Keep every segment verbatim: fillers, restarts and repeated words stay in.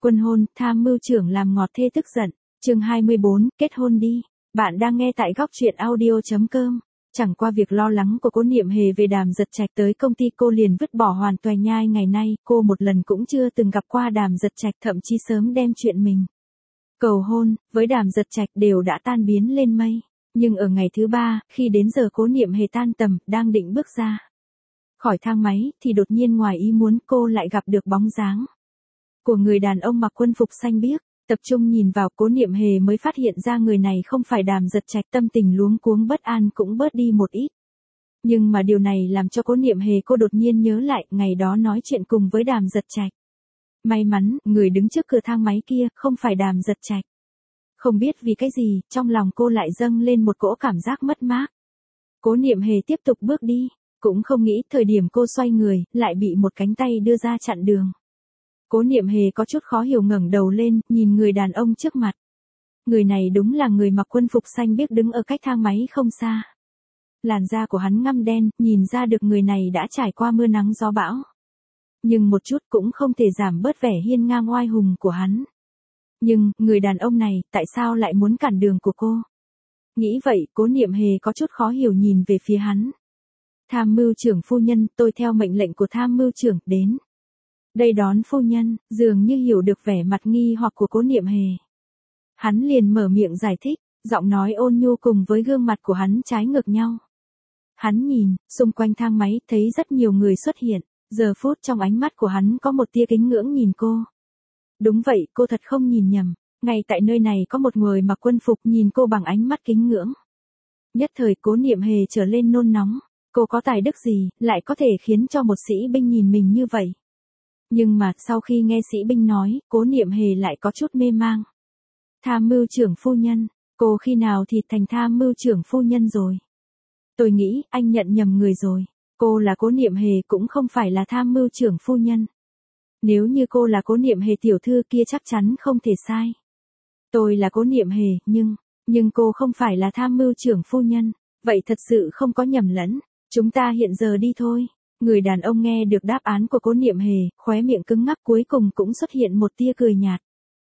Quân hôn, tham mưu trưởng làm ngọt thê tức giận. Chương hai mươi bốn, kết hôn đi. Bạn đang nghe tại góc truyện audio chấm com. Chẳng qua việc lo lắng của Cố Niệm Hề về Đàm Giật Trạch tới công ty, cô liền vứt bỏ hoàn toàn. Nhai ngày nay, cô một lần cũng chưa từng gặp qua Đàm Giật Trạch, thậm chí sớm đem chuyện mình cầu hôn với Đàm Giật Trạch đều đã tan biến lên mây. Nhưng ở ngày thứ ba, khi đến giờ Cố Niệm Hề tan tầm, đang định bước ra khỏi thang máy, thì đột nhiên ngoài ý muốn cô lại gặp được bóng dáng của người đàn ông mặc quân phục xanh biếc. Tập trung nhìn vào, Cố Niệm Hề mới phát hiện ra người này không phải Đàm Giật Trạch, tâm tình luống cuống bất an cũng bớt đi một ít. Nhưng mà điều này làm cho Cố Niệm Hề cô đột nhiên nhớ lại ngày đó nói chuyện cùng với Đàm Giật Trạch. May mắn, người đứng trước cửa thang máy kia không phải Đàm Giật Trạch. Không biết vì cái gì, trong lòng cô lại dâng lên một cỗ cảm giác mất mát. Cố Niệm Hề tiếp tục bước đi, cũng không nghĩ thời điểm cô xoay người, lại bị một cánh tay đưa ra chặn đường. Cố Niệm Hề có chút khó hiểu ngẩng đầu lên, nhìn người đàn ông trước mặt. Người này đúng là người mặc quân phục xanh biếc đứng ở cách thang máy không xa. Làn da của hắn ngăm đen, nhìn ra được người này đã trải qua mưa nắng gió bão. Nhưng một chút cũng không thể giảm bớt vẻ hiên ngang oai hùng của hắn. Nhưng, người đàn ông này, tại sao lại muốn cản đường của cô? Nghĩ vậy, Cố Niệm Hề có chút khó hiểu nhìn về phía hắn. Tham mưu trưởng phu nhân, tôi theo mệnh lệnh của tham mưu trưởng, đến đây đón phu nhân. Dường như hiểu được vẻ mặt nghi hoặc của Cố Niệm Hề, hắn liền mở miệng giải thích, giọng nói ôn nhu cùng với gương mặt của hắn trái ngược nhau. Hắn nhìn, xung quanh thang máy, thấy rất nhiều người xuất hiện, giờ phút trong ánh mắt của hắn có một tia kính ngưỡng nhìn cô. Đúng vậy, cô thật không nhìn nhầm, ngay tại nơi này có một người mặc quân phục nhìn cô bằng ánh mắt kính ngưỡng. Nhất thời Cố Niệm Hề trở lên nôn nóng, cô có tài đức gì, lại có thể khiến cho một sĩ binh nhìn mình như vậy. Nhưng mà, sau khi nghe sĩ binh nói, Cố Niệm Hề lại có chút mê mang. Tham mưu trưởng phu nhân, cô khi nào thì thành tham mưu trưởng phu nhân rồi? Tôi nghĩ, anh nhận nhầm người rồi. Cô là Cố Niệm Hề cũng không phải là tham mưu trưởng phu nhân. Nếu như cô là Cố Niệm Hề tiểu thư kia chắc chắn không thể sai. Tôi là Cố Niệm Hề, nhưng, nhưng cô không phải là tham mưu trưởng phu nhân. Vậy thật sự không có nhầm lẫn. Chúng ta hiện giờ đi thôi. Người đàn ông nghe được đáp án của Cố Niệm Hề, khóe miệng cứng ngắc, cuối cùng cũng xuất hiện một tia cười nhạt.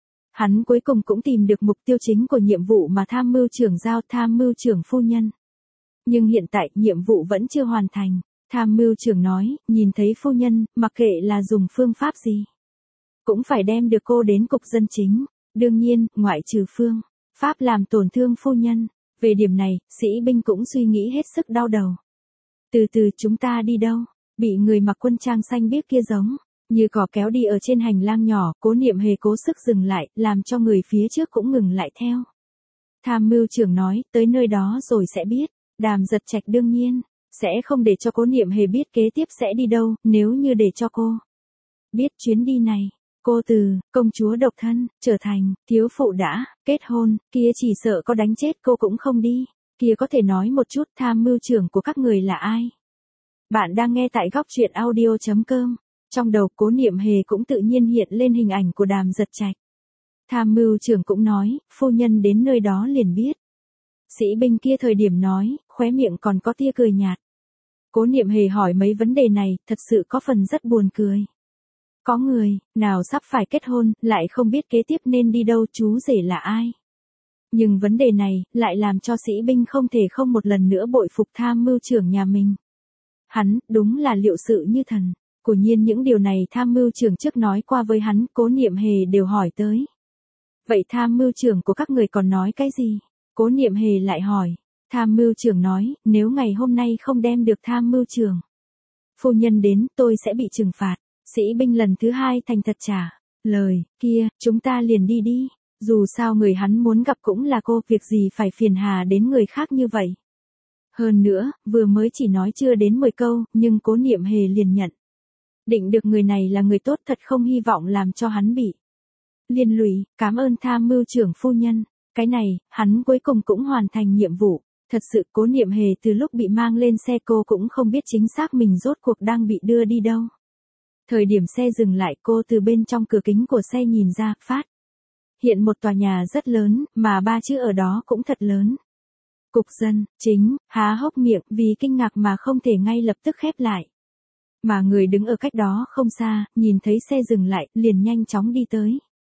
Hắn cuối cùng cũng tìm được mục tiêu chính của nhiệm vụ mà tham mưu trưởng giao, tham mưu trưởng phu nhân. Nhưng hiện tại, nhiệm vụ vẫn chưa hoàn thành. Tham mưu trưởng nói, nhìn thấy phu nhân, mặc kệ là dùng phương pháp gì, cũng phải đem được cô đến cục dân chính. Đương nhiên, ngoại trừ phương pháp làm tổn thương phu nhân. Về điểm này, sĩ binh cũng suy nghĩ hết sức đau đầu. Từ từ, chúng ta đi đâu? Bị người mặc quân trang xanh biếc kia giống như cỏ kéo đi ở trên hành lang nhỏ. Cố Niệm Hề cố sức dừng lại, làm cho người phía trước cũng ngừng lại theo. Tham mưu trưởng nói, tới nơi đó rồi sẽ biết. Đàm Giật Trạch đương nhiên sẽ không để cho Cố Niệm Hề biết kế tiếp sẽ đi đâu. Nếu như để cho cô biết chuyến đi này, cô từ công chúa độc thân trở thành thiếu phụ đã kết hôn, kia chỉ sợ có đánh chết cô cũng không đi. Kia có thể nói một chút, tham mưu trưởng của các người là ai? Bạn đang nghe tại góc truyện audio chấm com. Trong đầu Cố Niệm Hề cũng tự nhiên hiện lên hình ảnh của Đàm Giật Trạch. Tham mưu trưởng cũng nói, phu nhân đến nơi đó liền biết. Sĩ binh kia thời điểm nói, khóe miệng còn có tia cười nhạt. Cố Niệm Hề hỏi mấy vấn đề này, thật sự có phần rất buồn cười. Có người nào sắp phải kết hôn, lại không biết kế tiếp nên đi đâu, chú rể là ai? Nhưng vấn đề này, lại làm cho sĩ binh không thể không một lần nữa bội phục tham mưu trưởng nhà mình. Hắn, đúng là liệu sự như thần. Quả nhiên những điều này tham mưu trưởng trước nói qua với hắn, Cố Niệm Hề đều hỏi tới. Vậy tham mưu trưởng của các người còn nói cái gì? Cố Niệm Hề lại hỏi. Tham mưu trưởng nói, nếu ngày hôm nay không đem được tham mưu trưởng phu nhân đến, tôi sẽ bị trừng phạt. Sĩ binh lần thứ hai thành thật trả lời, kia, chúng ta liền đi đi. Dù sao người hắn muốn gặp cũng là cô, việc gì phải phiền hà đến người khác như vậy. Hơn nữa, vừa mới chỉ nói chưa đến mười câu, nhưng Cố Niệm Hề liền nhận định được người này là người tốt, thật không hy vọng làm cho hắn bị liên lụy. Cảm ơn tham mưu trưởng phu nhân. Cái này, hắn cuối cùng cũng hoàn thành nhiệm vụ. Thật sự, Cố Niệm Hề từ lúc bị mang lên xe cô cũng không biết chính xác mình rốt cuộc đang bị đưa đi đâu. Thời điểm xe dừng lại, cô từ bên trong cửa kính của xe nhìn ra, phát hiện một tòa nhà rất lớn, mà ba chữ ở đó cũng thật lớn. Cục dân chính, há hốc miệng vì kinh ngạc mà không thể ngay lập tức khép lại. Mà người đứng ở cách đó không xa, nhìn thấy xe dừng lại, liền nhanh chóng đi tới.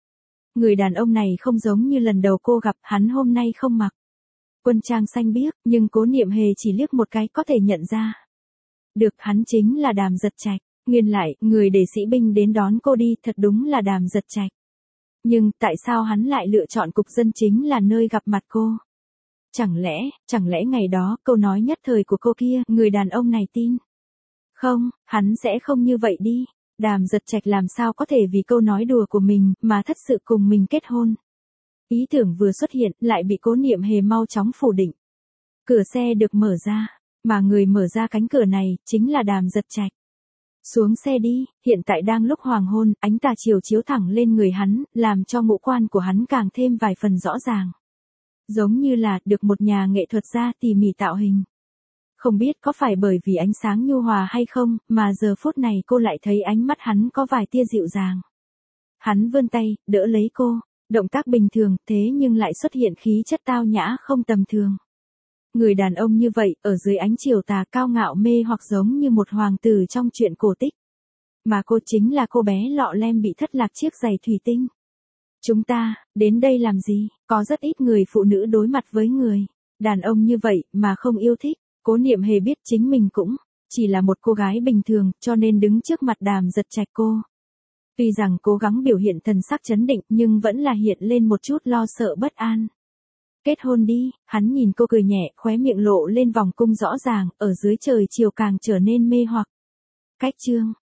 Người đàn ông này không giống như lần đầu cô gặp, hắn hôm nay không mặc quân trang xanh biếc, nhưng Cố Niệm Hề chỉ liếc một cái có thể nhận ra. Được, hắn chính là Đàm Giật Trạch. Nguyên lại, người để sĩ binh đến đón cô đi thật đúng là Đàm Giật Trạch. Nhưng, tại sao hắn lại lựa chọn cục dân chính là nơi gặp mặt cô? Chẳng lẽ, chẳng lẽ ngày đó, câu nói nhất thời của cô kia, người đàn ông này tin? Không, hắn sẽ không như vậy đi. Đàm Giật Trạch làm sao có thể vì câu nói đùa của mình, mà thật sự cùng mình kết hôn. Ý tưởng vừa xuất hiện, lại bị Cố Niệm Hề mau chóng phủ định. Cửa xe được mở ra, mà người mở ra cánh cửa này, chính là Đàm Giật Trạch. Xuống xe đi, hiện tại đang lúc hoàng hôn, ánh tà chiều chiếu thẳng lên người hắn, làm cho ngũ quan của hắn càng thêm vài phần rõ ràng. Giống như là, được một nhà nghệ thuật gia tỉ mỉ tạo hình. Không biết có phải bởi vì ánh sáng nhu hòa hay không, mà giờ phút này cô lại thấy ánh mắt hắn có vài tia dịu dàng. Hắn vươn tay, đỡ lấy cô, động tác bình thường, thế nhưng lại xuất hiện khí chất tao nhã không tầm thường. Người đàn ông như vậy, ở dưới ánh chiều tà cao ngạo mê hoặc giống như một hoàng tử trong truyện cổ tích. Mà cô chính là cô bé lọ lem bị thất lạc chiếc giày thủy tinh. Chúng ta, đến đây làm gì? Có rất ít người phụ nữ đối mặt với người đàn ông như vậy, mà không yêu thích. Cố Niệm Hề biết chính mình cũng chỉ là một cô gái bình thường, cho nên đứng trước mặt Đàm Giật Trạch cô. Tuy rằng cố gắng biểu hiện thần sắc trấn định, nhưng vẫn là hiện lên một chút lo sợ bất an. Kết hôn đi, hắn nhìn cô cười nhẹ, khóe miệng lộ lên vòng cung rõ ràng, ở dưới trời chiều càng trở nên mê hoặc. Cách chương